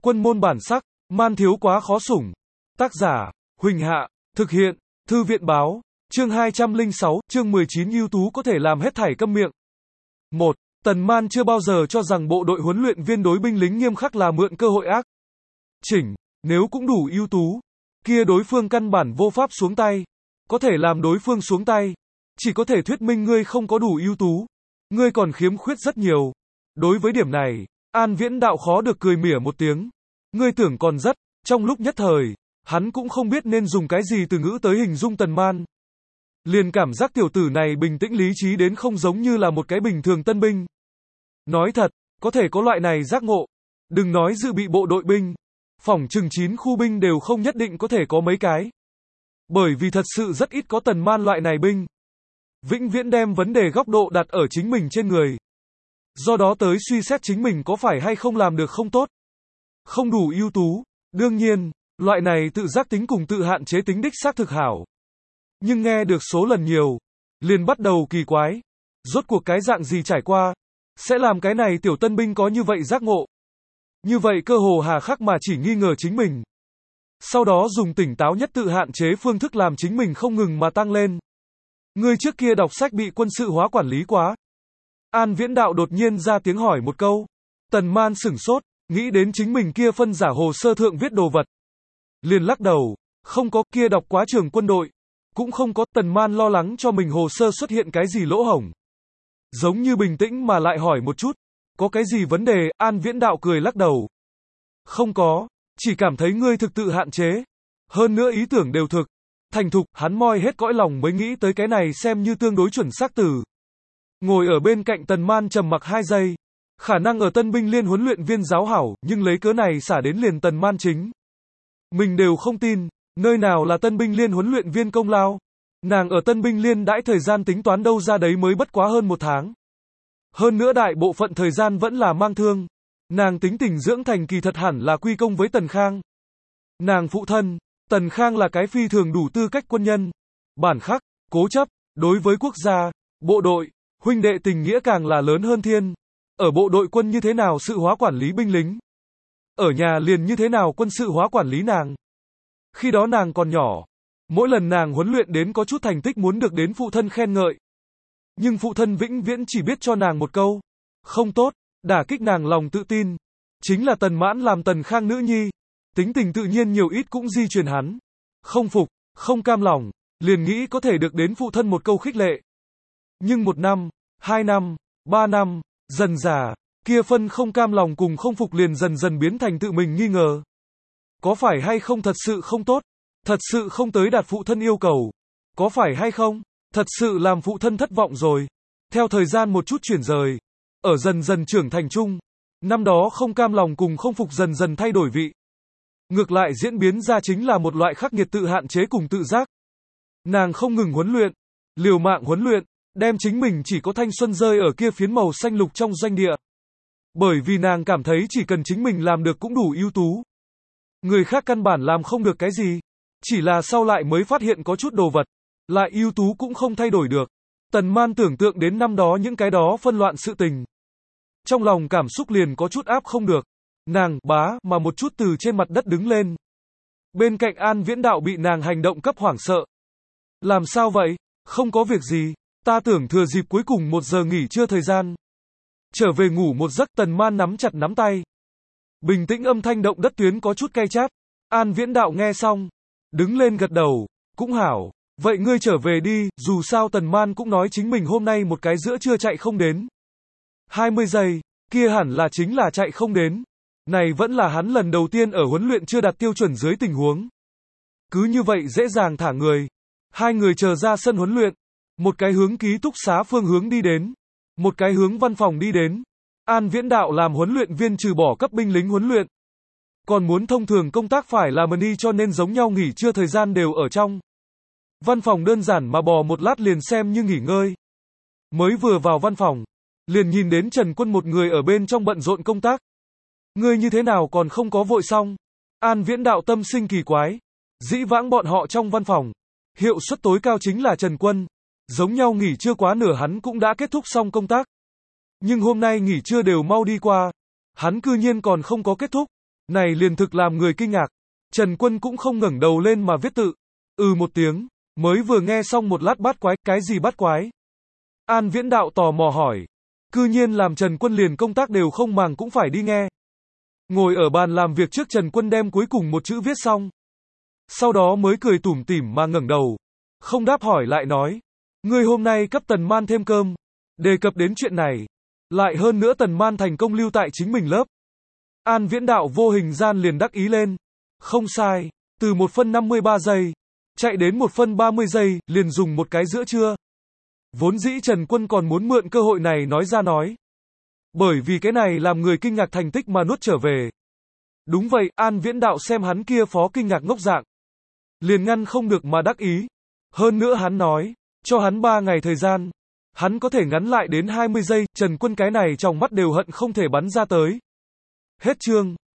Quân môn bản sắc, man thiếu quá khó sủng. Tác giả, Huỳnh Hạ, thực hiện, Thư viện báo, chương 206, chương 19 ưu tú có thể làm hết thảy câm miệng. 1. Tần Man chưa bao giờ cho rằng bộ đội huấn luyện viên đối binh lính nghiêm khắc là mượn cơ hội ác chỉnh, nếu cũng đủ ưu tú, kia đối phương căn bản vô pháp xuống tay, có thể làm đối phương xuống tay, chỉ có thể thuyết minh ngươi không có đủ ưu tú, ngươi còn khiếm khuyết rất nhiều. Đối với điểm này, An Viễn Đạo khó được cười mỉa một tiếng. Ngươi tưởng còn rất, trong lúc nhất thời, hắn cũng không biết nên dùng cái gì từ ngữ tới hình dung Tần Man. Liền cảm giác tiểu tử này bình tĩnh lý trí đến không giống như là một cái bình thường tân binh. Nói thật, có thể có loại này giác ngộ, đừng nói dự bị bộ đội binh, phỏng chừng 9 khu binh đều không nhất định có thể có mấy cái. Bởi vì thật sự rất ít có Tần Man loại này binh. Vĩnh viễn đem vấn đề góc độ đặt ở chính mình trên người. Do đó tới suy xét chính mình có phải hay không làm được không tốt, không đủ ưu tú. Đương nhiên, loại này tự giác tính cùng tự hạn chế tính đích xác thực hảo. Nhưng nghe được số lần nhiều, liền bắt đầu kỳ quái. Rốt cuộc cái dạng gì trải qua, sẽ làm cái này tiểu tân binh có như vậy giác ngộ. Như vậy cơ hồ hà khắc mà chỉ nghi ngờ chính mình. Sau đó dùng tỉnh táo nhất tự hạn chế phương thức làm chính mình không ngừng mà tăng lên. Ngươi trước kia đọc sách bị quân sự hóa quản lý quá. An Viễn Đạo đột nhiên ra tiếng hỏi một câu. Tần Man sửng sốt, nghĩ đến chính mình kia phân giả hồ sơ thượng viết đồ vật. Liền lắc đầu, không có, kia đọc quá trường quân đội. Cũng không có. Tần Man lo lắng cho mình hồ sơ xuất hiện cái gì lỗ hổng. Giống như bình tĩnh mà lại hỏi một chút. Có cái gì vấn đề? An Viễn Đạo cười lắc đầu. Không có, chỉ cảm thấy ngươi thực tự hạn chế. Hơn nữa ý tưởng đều thực thành thục. Hắn moi hết cõi lòng mới nghĩ tới cái này xem như tương đối chuẩn xác từ. Ngồi ở bên cạnh Tần Man trầm mặc 2 giây. Khả năng ở tân binh liên huấn luyện viên giáo hảo, nhưng lấy cớ này xả đến liền Tần Man chính mình đều không tin, nơi nào là tân binh liên huấn luyện viên công lao. Nàng ở tân binh liên đãi thời gian tính toán đâu ra đấy mới bất quá hơn 1 tháng. Hơn nữa đại bộ phận thời gian vẫn là mang thương. Nàng tính tình dưỡng thành kỳ thật hẳn là quy công với Tần Khang. Nàng phụ thân, Tần Khang là cái phi thường đủ tư cách quân nhân. Bản khắc, cố chấp, đối với quốc gia, bộ đội, huynh đệ tình nghĩa càng là lớn hơn thiên. Ở bộ đội quân như thế nào sự hóa quản lý binh lính. Ở nhà liền như thế nào quân sự hóa quản lý nàng. Khi đó nàng còn nhỏ. Mỗi lần nàng huấn luyện đến có chút thành tích muốn được đến phụ thân khen ngợi. Nhưng phụ thân vĩnh viễn chỉ biết cho nàng một câu. Không tốt, đả kích nàng lòng tự tin. Chính là Tần Mãn làm Tần Khang nữ nhi. Tính tình tự nhiên nhiều ít cũng di truyền hắn. Không phục, không cam lòng, liền nghĩ có thể được đến phụ thân một câu khích lệ. Nhưng 1 năm, 2 năm, 3 năm, dần dà, kia phân không cam lòng cùng không phục liền dần dần biến thành tự mình nghi ngờ. Có phải hay không thật sự không tốt? Thật sự không tới đạt phụ thân yêu cầu? Có phải hay không? Thật sự làm phụ thân thất vọng rồi? Theo thời gian một chút chuyển rời, ở dần dần trưởng thành chung, năm đó không cam lòng cùng không phục dần dần thay đổi vị. Ngược lại diễn biến ra chính là một loại khắc nghiệt tự hạn chế cùng tự giác. Nàng không ngừng huấn luyện, liều mạng huấn luyện, đem chính mình chỉ có thanh xuân rơi ở kia phiến màu xanh lục trong doanh địa. Bởi vì nàng cảm thấy chỉ cần chính mình làm được cũng đủ ưu tú. Người khác căn bản làm không được cái gì. Chỉ là sau lại mới phát hiện có chút đồ vật. Lại ưu tú cũng không thay đổi được. Tần Man tưởng tượng đến năm đó những cái đó phân loạn sự tình. Trong lòng cảm xúc liền có chút áp không được. Nàng, bá, mà một chút từ trên mặt đất đứng lên. Bên cạnh An Viễn Đạo bị nàng hành động cấp hoảng sợ. Làm sao vậy? Không có việc gì. Ta tưởng thừa dịp cuối cùng 1 giờ nghỉ trưa thời gian. Trở về ngủ một giấc. Tần Man nắm chặt nắm tay. Bình tĩnh âm thanh động đất tuyến có chút cay chát. An Viễn Đạo nghe xong. Đứng lên gật đầu. Cũng hảo. Vậy ngươi trở về đi. Dù sao Tần Man cũng nói chính mình hôm nay một cái giữa trưa chạy không đến. 20 giây. Kia hẳn là chính là chạy không đến. Này vẫn là hắn lần đầu tiên ở huấn luyện chưa đạt tiêu chuẩn dưới tình huống. Cứ như vậy dễ dàng thả người. 2 người chờ ra sân huấn luyện. Một cái hướng ký túc xá phương hướng đi đến. Một cái hướng văn phòng đi đến. An Viễn Đạo làm huấn luyện viên trừ bỏ cấp binh lính huấn luyện. Còn muốn thông thường công tác phải là money cho nên giống nhau nghỉ trưa thời gian đều ở trong. Văn phòng đơn giản mà bò một lát liền xem như nghỉ ngơi. Mới vừa vào văn phòng. Liền nhìn đến Trần Quân một người ở bên trong bận rộn công tác. Ngươi như thế nào còn không có vội xong? An Viễn Đạo tâm sinh kỳ quái. Dĩ vãng bọn họ trong văn phòng. Hiệu suất tối cao chính là Trần Quân. Giống nhau nghỉ trưa quá nửa hắn cũng đã kết thúc xong công tác. Nhưng hôm nay nghỉ trưa đều mau đi qua. Hắn cư nhiên còn không có kết thúc. Này liền thực làm người kinh ngạc. Trần Quân cũng không ngẩng đầu lên mà viết tự. Một tiếng. Mới vừa nghe xong một lát bát quái, cái gì bát quái? An Viễn Đạo tò mò hỏi. Cư nhiên làm Trần Quân liền công tác đều không màng cũng phải đi nghe. Ngồi ở bàn làm việc trước, Trần Quân đem cuối cùng một chữ viết xong. Sau đó mới cười tủm tỉm mà ngẩng đầu. Không đáp hỏi lại nói. Ngươi hôm nay cấp Tần Man thêm cơm. Đề cập đến chuyện này. Lại hơn nữa Tần Man thành công lưu tại chính mình lớp. An Viễn Đạo vô hình gian liền đắc ý lên. Không sai. Từ 1 phân 53 giây. Chạy đến 1 phân 30 giây, liền dùng một cái giữa trưa. Vốn dĩ Trần Quân còn muốn mượn cơ hội này nói ra nói. Bởi vì cái này làm người kinh ngạc thành tích mà nuốt trở về. Đúng vậy, An Viễn Đạo xem hắn kia phó kinh ngạc ngốc dạng. Liền ngăn không được mà đắc ý. Hơn nữa hắn nói, cho hắn 3 ngày thời gian. Hắn có thể ngắn lại đến 20 giây, Trần Quân cái này trong mắt đều hận không thể bắn ra tới. Hết chương.